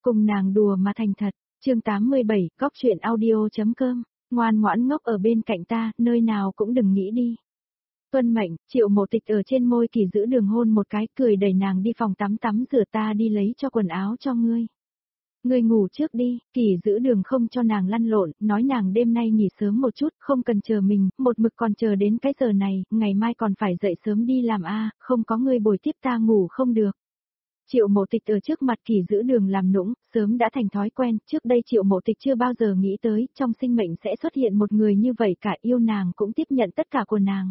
cùng nàng đùa mà thành thật. Chương 87, góc chuyện audio.com, ngoan ngoãn ngốc ở bên cạnh ta, nơi nào cũng đừng nghĩ đi. Tuân mệnh, Triệu Mộ Tịch ở trên môi Kỳ Dữ Đường hôn một cái, cười đẩy nàng đi phòng tắm rửa, ta đi lấy cho quần áo cho ngươi. Ngươi ngủ trước đi, Kỳ Dữ Đường không cho nàng lăn lộn, nói nàng đêm nay nghỉ sớm một chút, không cần chờ mình, một mực còn chờ đến cái giờ này, ngày mai còn phải dậy sớm đi làm không có ngươi bồi tiếp ta ngủ không được. Triệu Mộ Tịch ở trước mặt Kỳ Dữ Đường làm nũng, sớm đã thành thói quen, trước đây Triệu Mộ Tịch chưa bao giờ nghĩ tới, trong sinh mệnh sẽ xuất hiện một người như vậy cả, yêu nàng cũng tiếp nhận tất cả của nàng.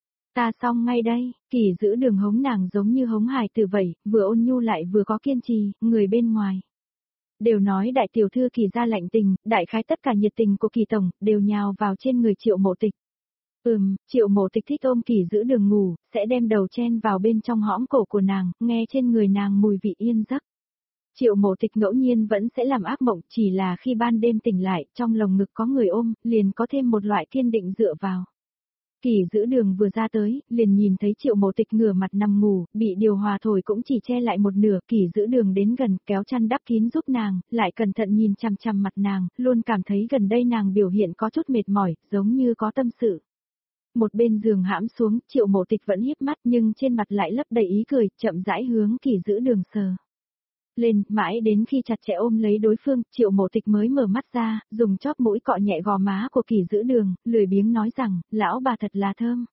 Ta xong ngay đây, Kỳ Dữ Đường hống nàng giống như hống hài tử vậy, vừa ôn nhu lại vừa có kiên trì, người bên ngoài. Đều nói đại tiểu thư Kỳ gia lạnh tình, đại khái tất cả nhiệt tình của Kỳ tổng, đều nhào vào trên người Triệu Mộ Tịch. Triệu Mộ Tịch thích ôm Kỳ Dữ Đường ngủ, sẽ đem đầu chen vào bên trong hõm cổ của nàng, nghe trên người nàng mùi vị yên giấc. Triệu Mộ Tịch ngẫu nhiên vẫn sẽ làm ác mộng, chỉ là khi ban đêm tỉnh lại, trong lồng ngực có người ôm, liền có thêm một loại kiên định dựa vào. Kỳ Dữ Đường vừa ra tới, liền nhìn thấy Triệu Mộ Tịch ngửa mặt nằm ngủ, bị điều hòa thổi cũng chỉ che lại một nửa, Kỳ Dữ Đường đến gần, kéo chăn đắp kín giúp nàng, lại cẩn thận nhìn chằm chằm mặt nàng, luôn cảm thấy gần đây nàng biểu hiện có chút mệt mỏi, giống như có tâm sự. Một bên giường hãm xuống, Triệu Mộ Tịch vẫn híp mắt nhưng trên mặt lại lấp đầy ý cười, chậm rãi hướng Kỳ Dữ Đường sờ lên, mãi đến khi chặt chẽ ôm lấy đối phương, Triệu Mộ Tịch mới mở mắt ra, dùng chóp mũi cọ nhẹ gò má của Kỳ Dữ Đường, lười biếng nói rằng, lão bà thật là thơm.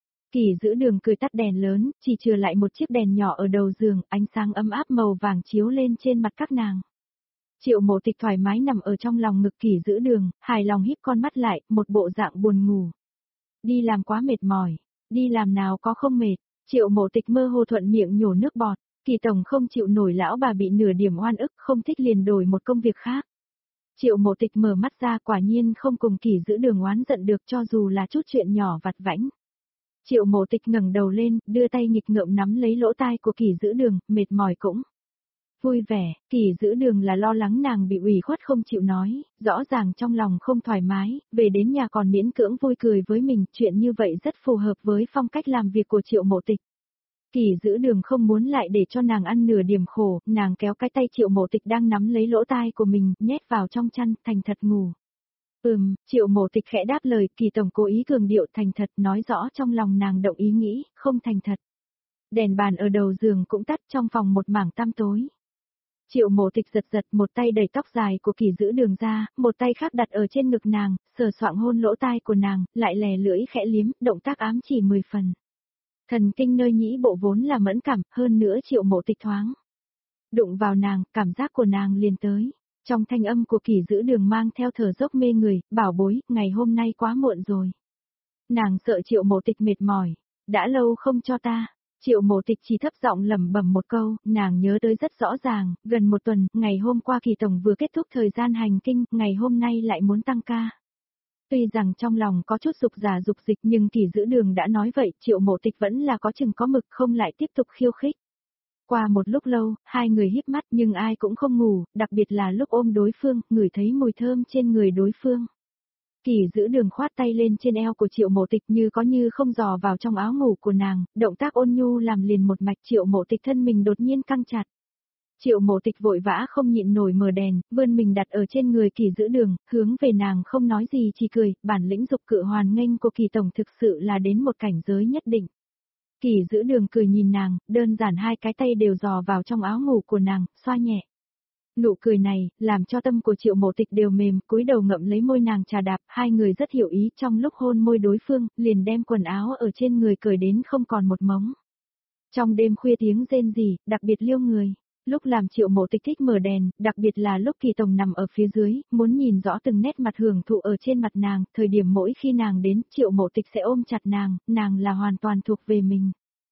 Kỳ Dữ Đường cười tắt đèn lớn, chỉ chừa lại một chiếc đèn nhỏ ở đầu giường, ánh sáng ấm áp màu vàng chiếu lên trên mặt các nàng. Triệu Mộ Tịch thoải mái nằm ở trong lòng ngực Kỳ Dữ Đường, hài lòng híp con mắt lại, một bộ dạng buồn ngủ. Đi làm quá mệt mỏi, đi làm nào có không mệt, Triệu Mộ Tịch mơ hồ thuận miệng nhổ nước bọt. Kỳ tổng không chịu nổi lão bà bị nửa điểm oan ức, không thích liền đổi một công việc khác. Triệu Mộ Tịch mở mắt ra, quả nhiên không cùng Kỳ Dữ Đường oán giận được, cho dù là chút chuyện nhỏ vặt vãnh. Triệu Mộ Tịch ngẩng đầu lên, đưa tay nghịch ngợm nắm lấy lỗ tai của Kỳ Dữ Đường, mệt mỏi cũng vui vẻ. Kỳ Dữ Đường là lo lắng nàng bị ủy khuất không chịu nói, rõ ràng trong lòng không thoải mái, về đến nhà còn miễn cưỡng vui cười với mình, chuyện như vậy rất phù hợp với phong cách làm việc của Triệu Mộ Tịch. Kỳ Dữ Đường không muốn lại để cho nàng ăn nửa điểm khổ, nàng kéo cái tay Triệu Mộ Tịch đang nắm lấy lỗ tai của mình, nhét vào trong chăn, thành thật ngủ. Triệu Mộ Tịch khẽ đáp lời, Kỳ tổng cố ý cường điệu thành thật, nói rõ trong lòng nàng động ý nghĩ, không thành thật. Đèn bàn ở đầu giường cũng tắt, trong phòng một mảng tăm tối. Triệu Mộ Tịch giật một tay đẩy tóc dài của Kỳ Dữ Đường ra, một tay khác đặt ở trên ngực nàng, sờ soạng hôn lỗ tai của nàng, lại lè lưỡi khẽ liếm, động tác ám chỉ 10 phần. Thần kinh nơi nhĩ bộ vốn là mẫn cảm, hơn nữa Triệu Mộ Tịch thoáng đụng vào nàng, cảm giác của nàng liền tới. Trong thanh âm của Kỳ Dữ Đường mang theo thở dốc mê người, bảo bối, ngày hôm nay quá muộn rồi. Nàng sợ Triệu Mộ Tịch mệt mỏi, đã lâu không cho ta. Triệu Mộ Tịch chỉ thấp giọng lẩm bẩm một câu, nàng nhớ tới rất rõ ràng, gần một tuần, ngày hôm qua Kỳ tổng vừa kết thúc thời gian hành kinh, ngày hôm nay lại muốn tăng ca. Tuy rằng trong lòng có chút dục giả dục dịch nhưng Kỳ Dữ Đường đã nói vậy, Triệu Mộ Tịch vẫn là có chừng có mực, không lại tiếp tục khiêu khích. Qua một lúc lâu, hai người híp mắt nhưng ai cũng không ngủ, đặc biệt là lúc ôm đối phương, ngửi thấy mùi thơm trên người đối phương. Kỳ Dữ Đường khoát tay lên trên eo của Triệu Mộ Tịch như có như không dò vào trong áo ngủ của nàng, động tác ôn nhu làm liền một mạch. Triệu Mộ Tịch thân mình đột nhiên căng chặt. Triệu Mộ Tịch vội vã không nhịn nổi mở đèn, vươn mình đặt ở trên người Kỳ Dữ Đường, hướng về nàng không nói gì chỉ cười, bản lĩnh dục cự hoàn nghênh của Kỳ tổng thực sự là đến một cảnh giới nhất định. Kỳ Dữ Đường cười nhìn nàng, đơn giản hai cái tay đều dò vào trong áo ngủ của nàng, xoa nhẹ. Nụ cười này, làm cho tâm của Triệu Mộ Tịch đều mềm, cúi đầu ngậm lấy môi nàng trà đạp, hai người rất hiểu ý, trong lúc hôn môi đối phương, liền đem quần áo ở trên người cởi đến không còn một mống. Trong đêm khuya tiếng rên rỉ, đặc biệt liêu người. Lúc làm Triệu Mộ Tịch thích mở đèn, đặc biệt là lúc Kỳ tổng nằm ở phía dưới, muốn nhìn rõ từng nét mặt hưởng thụ ở trên mặt nàng, thời điểm mỗi khi nàng đến, Triệu Mộ Tịch sẽ ôm chặt nàng là hoàn toàn thuộc về mình.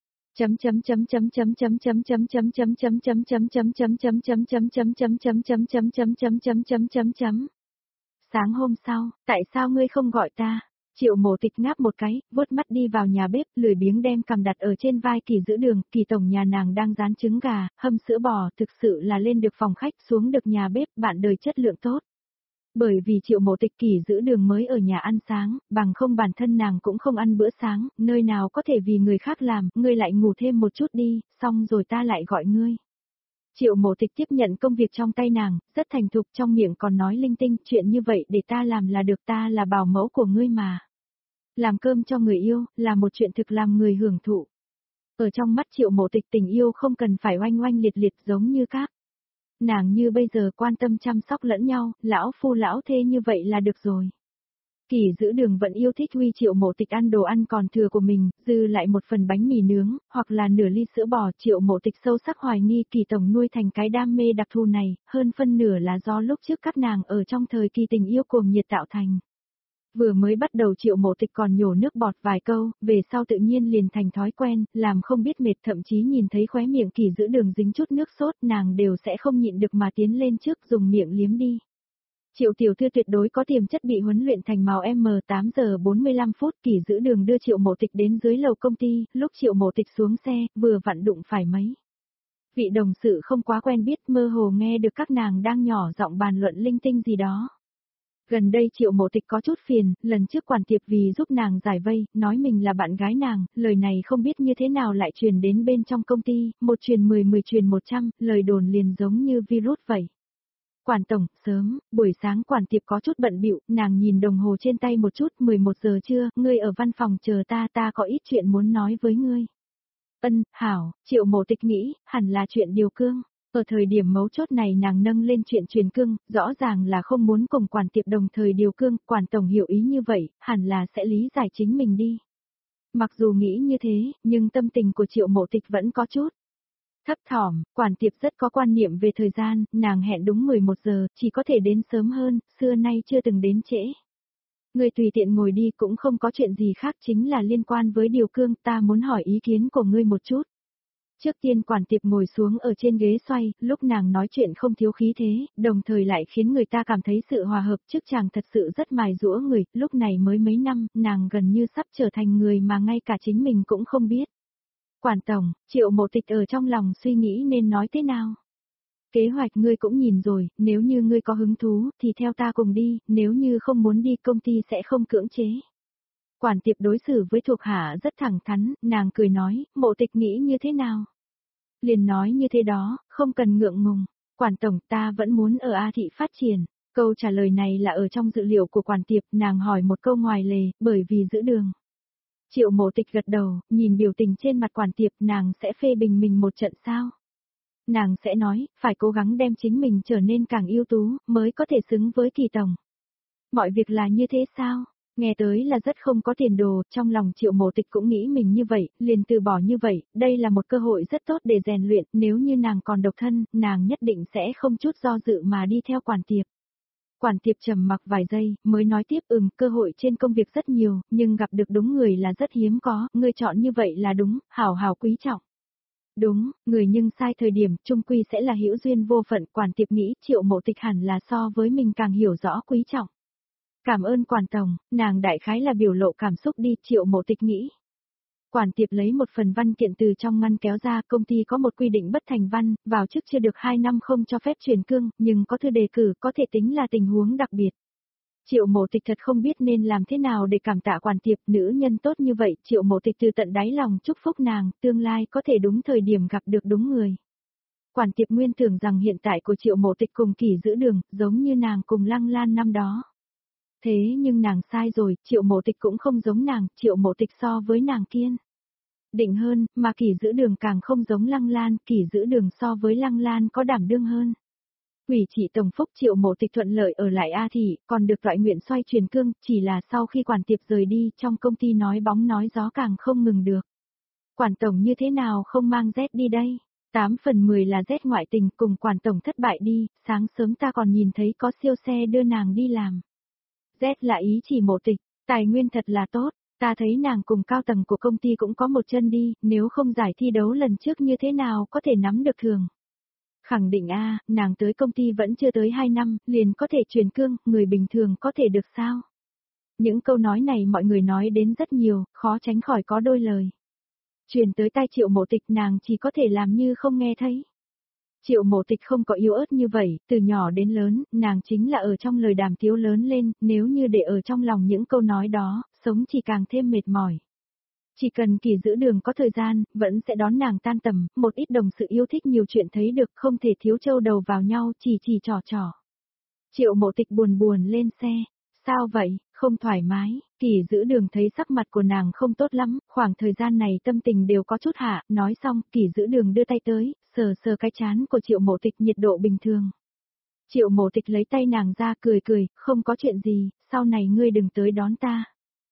Sáng hôm sau, tại sao ngươi không gọi ta? Triệu Mộ Tịch ngáp một cái, vuốt mắt đi vào nhà bếp, lười biếng đem cằm đặt ở trên vai Kỳ Dữ Đường, Kỳ tổng nhà nàng đang rán trứng gà, hâm sữa bò, thực sự là lên được phòng khách, xuống được nhà bếp, bạn đời chất lượng tốt. Bởi vì Triệu Mộ Tịch Kỳ Dữ Đường mới ở nhà ăn sáng, bằng không bản thân nàng cũng không ăn bữa sáng, nơi nào có thể vì người khác làm, ngươi lại ngủ thêm một chút đi, xong rồi ta lại gọi ngươi. Triệu Mộ Tịch tiếp nhận công việc trong tay nàng, rất thành thục, trong miệng còn nói linh tinh, chuyện như vậy để ta làm là được, ta là bảo mẫu của ngươi mà. Làm cơm cho người yêu, là một chuyện thực làm người hưởng thụ. Ở trong mắt Triệu Mộ Tịch tình yêu không cần phải oanh oanh liệt liệt giống như các nàng như bây giờ quan tâm chăm sóc lẫn nhau, lão phu lão thê như vậy là được rồi. Kỳ Dữ Đường vẫn yêu thích huy Triệu Mộ Tịch ăn đồ ăn còn thừa của mình, dư lại một phần bánh mì nướng, hoặc là nửa ly sữa bò. Triệu Mộ Tịch sâu sắc hoài nghi Kỳ tổng nuôi thành cái đam mê đặc thù này, hơn phân nửa là do lúc trước các nàng ở trong thời kỳ tình yêu cuồng nhiệt tạo thành. Vừa mới bắt đầu Triệu Mộ Tịch còn nhổ nước bọt vài câu, về sau tự nhiên liền thành thói quen, làm không biết mệt, thậm chí nhìn thấy khóe miệng Kỳ Dữ Đường dính chút nước sốt, nàng đều sẽ không nhịn được mà tiến lên trước dùng miệng liếm đi. Triệu tiểu thư tuyệt đối có tiềm chất bị huấn luyện thành màu M8 giờ 45 phút. Kỳ Dữ Đường đưa Triệu Mộ Tịch đến dưới lầu công ty, lúc Triệu Mộ Tịch xuống xe, vừa vặn đụng phải mấy vị đồng sự không quá quen biết, mơ hồ nghe được các nàng đang nhỏ giọng bàn luận linh tinh gì đó. Gần đây Triệu Mộ Tịch có chút phiền, lần trước quản tiệp vì giúp nàng giải vây, nói mình là bạn gái nàng, lời này không biết như thế nào lại truyền đến bên trong công ty, một truyền 10 10 truyền 100, lời đồn liền giống như virus vậy. Quản tổng, sớm, buổi sáng quản tiệp có chút bận bịu, nàng nhìn đồng hồ trên tay một chút, 11 giờ trưa, ngươi ở văn phòng chờ ta có ít chuyện muốn nói với ngươi. Hảo, Triệu Mộ Tịch nghĩ, hẳn là chuyện điều cương. Ở thời điểm mấu chốt này nàng nâng lên chuyện truyền cương, rõ ràng là không muốn cùng quản tiệp đồng thời điều cương, quản tổng hiểu ý như vậy, hẳn là sẽ lý giải chính mình đi. Mặc dù nghĩ như thế, nhưng tâm tình của Triệu Mộ Tịch vẫn có chút thấp thỏm. Quản tiệp rất có quan niệm về thời gian, nàng hẹn đúng 11 giờ, chỉ có thể đến sớm hơn, xưa nay chưa từng đến trễ. Ngươi tùy tiện ngồi đi, cũng không có chuyện gì khác, chính là liên quan với điều cương, ta muốn hỏi ý kiến của ngươi một chút. Trước tiên quản tiệp ngồi xuống ở trên ghế xoay, lúc nàng nói chuyện không thiếu khí thế, đồng thời lại khiến người ta cảm thấy sự hòa hợp, trước chàng thật sự rất mài giũa người, lúc này mới mấy năm, nàng gần như sắp trở thành người mà ngay cả chính mình cũng không biết. Quản tổng, Triệu Mộ Tịch ở trong lòng suy nghĩ nên nói thế nào? Kế hoạch ngươi cũng nhìn rồi, nếu như ngươi có hứng thú thì theo ta cùng đi, nếu như không muốn đi công ty sẽ không cưỡng chế. Quản tiệp đối xử với thuộc hạ rất thẳng thắn, nàng cười nói, Mộ Tịch nghĩ như thế nào? Liền nói như thế đó, không cần ngượng ngùng. Quản tổng, ta vẫn muốn ở A thị phát triển. Câu trả lời này là ở trong dự liệu của quản tiệp, nàng hỏi một câu ngoài lề, bởi vì giữ đường. Triệu Mộ Tịch gật đầu, nhìn biểu tình trên mặt quản tiệp, nàng sẽ phê bình mình một trận sao? Nàng sẽ nói, phải cố gắng đem chính mình trở nên càng ưu tú, mới có thể xứng với Kỳ tổng. Mọi việc là như thế sao? Nghe tới là rất không có tiền đồ, trong lòng Triệu Mộ Tịch cũng nghĩ mình như vậy, liền từ bỏ như vậy, đây là một cơ hội rất tốt để rèn luyện, nếu như nàng còn độc thân, nàng nhất định sẽ không chút do dự mà đi theo quản tiệp. Quản tiệp trầm mặc vài giây, mới nói tiếp, cơ hội trên công việc rất nhiều, nhưng gặp được đúng người là rất hiếm có, ngươi chọn như vậy là đúng, hảo hảo quý trọng. Đúng, người nhưng sai thời điểm, chung quy sẽ là hữu duyên vô phận, quản tiệp nghĩ Triệu Mộ Tịch hẳn là so với mình càng hiểu rõ quý trọng. Cảm ơn quản tổng, nàng đại khái là biểu lộ cảm xúc đi, Triệu Mộ Tịch nghĩ. Quản tiệp lấy một phần văn kiện từ trong ngăn kéo ra, công ty có một quy định bất thành văn, vào chức chưa được 2 năm không cho phép chuyển cương, nhưng có thư đề cử có thể tính là tình huống đặc biệt. Triệu Mộ Tịch thật không biết nên làm thế nào để cảm tạ quản tiệp, nữ nhân tốt như vậy, Triệu Mộ Tịch từ tận đáy lòng chúc phúc nàng, tương lai có thể đúng thời điểm gặp được đúng người. Quản tiệp nguyên tưởng rằng hiện tại của Triệu Mộ Tịch cùng Kỳ Dữ Đường, giống như nàng cùng Lăng Lan năm đó. Thế nhưng nàng sai rồi, Triệu Mộ Tịch cũng không giống nàng, Triệu Mộ Tịch so với nàng kiên định hơn, mà Kỳ Dữ Đường càng không giống Lăng Lan, Kỳ Dữ Đường so với Lăng Lan có đảm đương hơn. Ủy trị tổng phúc, Triệu Mộ Tịch thuận lợi ở lại A thị, còn được toại nguyện xoay truyền cương, chỉ là sau khi quản tiệp rời đi, trong công ty nói bóng nói gió càng không ngừng được. Quản tổng như thế nào không mang Z đi đây? 8 phần 10 là Z ngoại tình, cùng quản tổng thất bại đi, sáng sớm ta còn nhìn thấy có siêu xe đưa nàng đi làm. Z là ý chỉ Mộ Tịch, tài nguyên thật là tốt, ta thấy nàng cùng cao tầng của công ty cũng có một chân đi, nếu không giải thi đấu lần trước như thế nào có thể nắm được thường. Khẳng định nàng tới công ty vẫn chưa tới 2 năm, liền có thể truyền cương, người bình thường có thể được sao? Những câu nói này mọi người nói đến rất nhiều, khó tránh khỏi có đôi lời. Truyền tới tai Triệu Mộ Tịch, nàng chỉ có thể làm như không nghe thấy. Triệu Mộ Tịch không có yếu ớt như vậy, từ nhỏ đến lớn, nàng chính là ở trong lời đàm tiếu lớn lên, nếu như để ở trong lòng những câu nói đó, sống chỉ càng thêm mệt mỏi. Chỉ cần Kỳ Giữ Đường có thời gian, vẫn sẽ đón nàng tan tầm, một ít đồng sự yêu thích nhiều chuyện thấy được không thể thiếu châu đầu vào nhau chỉ trò trò. Triệu Mộ Tịch buồn buồn lên xe. Sao vậy, không thoải mái, Kỳ Giữ Đường thấy sắc mặt của nàng không tốt lắm, khoảng thời gian này tâm tình đều có chút hạ, nói xong, Kỳ Giữ Đường đưa tay tới, sờ sờ cái trán của Triệu Mộ Tịch nhiệt độ bình thường. Triệu Mộ Tịch lấy tay nàng ra cười cười, không có chuyện gì, sau này ngươi đừng tới đón ta.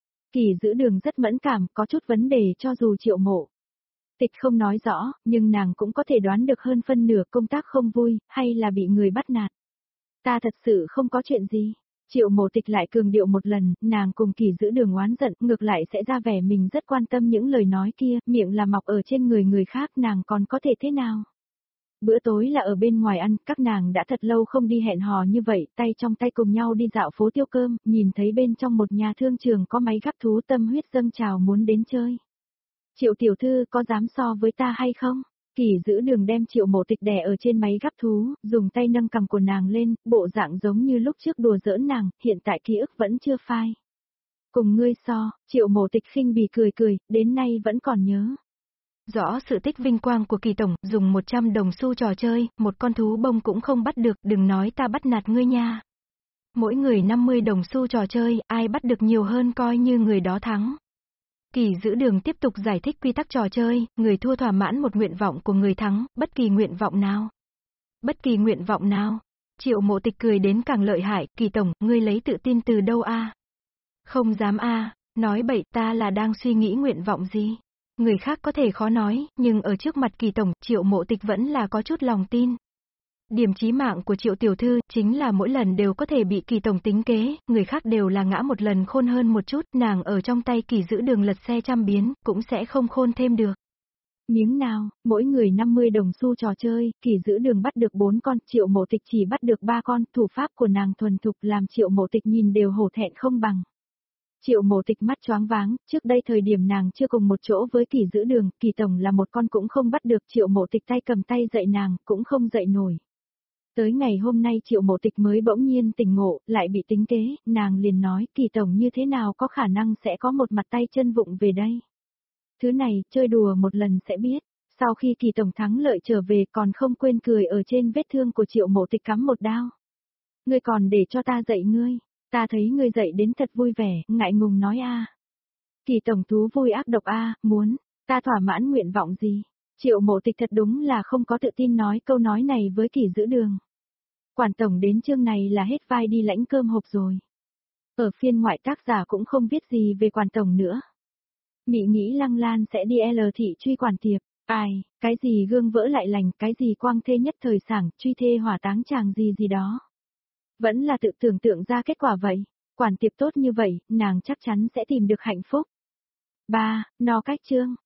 Kỳ Giữ Đường rất mẫn cảm, có chút vấn đề cho dù Triệu Mộ Tịch không nói rõ, nhưng nàng cũng có thể đoán được hơn phân nửa công tác không vui, hay là bị người bắt nạt. Ta thật sự không có chuyện gì. Triệu Mộ Tịch lại cường điệu một lần, nàng cùng Kỳ Giữ Đường oán giận, ngược lại sẽ ra vẻ mình rất quan tâm những lời nói kia, miệng là mọc ở trên người người khác nàng còn có thể thế nào. Bữa tối là ở bên ngoài ăn, các nàng đã thật lâu không đi hẹn hò như vậy, tay trong tay cùng nhau đi dạo phố tiêu cơm, nhìn thấy bên trong một nhà thương trường có máy gắp thú tâm huyết dâng trào muốn đến chơi. Triệu tiểu thư có dám so với ta hay không? Kỳ Giữ Đường đem Triệu Mộ Tịch đè ở trên máy gắp thú, dùng tay nâng cằm của nàng lên, bộ dạng giống như lúc trước đùa giỡn nàng, hiện tại ký ức vẫn chưa phai. Cùng ngươi so, Triệu Mộ Tịch khinh bỉ cười cười, đến nay vẫn còn nhớ. Rõ sự tích vinh quang của Kỳ tổng, dùng 100 đồng xu trò chơi, một con thú bông cũng không bắt được, đừng nói ta bắt nạt ngươi nha. Mỗi người 50 đồng xu trò chơi, ai bắt được nhiều hơn coi như người đó thắng. Kỳ Giữ Đường tiếp tục giải thích quy tắc trò chơi, người thua thỏa mãn một nguyện vọng của người thắng, bất kỳ nguyện vọng nào. Bất kỳ nguyện vọng nào. Triệu Mộ Tịch cười đến càng lợi hại, Kỳ tổng, ngươi lấy tự tin từ đâu a? Không dám a, nói bậy, ta là đang suy nghĩ nguyện vọng gì. Người khác có thể khó nói, nhưng ở trước mặt Kỳ tổng, Triệu Mộ Tịch vẫn là có chút lòng tin. Điểm chí mạng của Triệu tiểu thư chính là mỗi lần đều có thể bị Kỳ tổng tính kế, người khác đều là ngã một lần khôn hơn một chút, nàng ở trong tay Kỳ Giữ Đường lật xe trăm biến, cũng sẽ không khôn thêm được. Miếng nào, mỗi người 50 đồng xu trò chơi, Kỳ Giữ Đường bắt được 4 con, Triệu Mộ Tịch chỉ bắt được 3 con, thủ pháp của nàng thuần thục làm Triệu Mộ Tịch nhìn đều hổ thẹn không bằng. Triệu Mộ Tịch mắt choáng váng, trước đây thời điểm nàng chưa cùng một chỗ với Kỳ Giữ Đường, Kỳ tổng là một con cũng không bắt được, Triệu Mộ Tịch tay cầm tay dạy nàng, cũng không dạy nổi. Tới ngày hôm nay Triệu Mộ Tịch mới bỗng nhiên tỉnh ngộ, lại bị tính kế, nàng liền nói, Kỳ tổng như thế nào có khả năng sẽ có một mặt tay chân vụng về đây. Thứ này, chơi đùa một lần sẽ biết. Sau khi Kỳ tổng thắng lợi trở về còn không quên cười ở trên vết thương của Triệu Mộ Tịch cắm một đao. Ngươi còn để cho ta dạy ngươi, ta thấy ngươi dạy đến thật vui vẻ, ngại ngùng nói a. Kỳ tổng thú vui ác độc a, muốn, ta thỏa mãn nguyện vọng gì? Triệu Mộ Tịch thật đúng là không có tự tin nói câu nói này với Kỳ Giữ Đường. Quản tổng đến chương này là hết vai đi lãnh cơm hộp rồi. Ở phiên ngoại tác giả cũng không viết gì về quản tổng nữa. Mị nghĩ Lăng Lan sẽ đi L thị truy quản tiệp, ai, cái gì gương vỡ lại lành, cái gì quang thê nhất thời sảng, truy thê hỏa táng chàng gì gì đó. Vẫn là tự tưởng tượng ra kết quả vậy, quản tiệp tốt như vậy, nàng chắc chắn sẽ tìm được hạnh phúc. 3. No cách chương.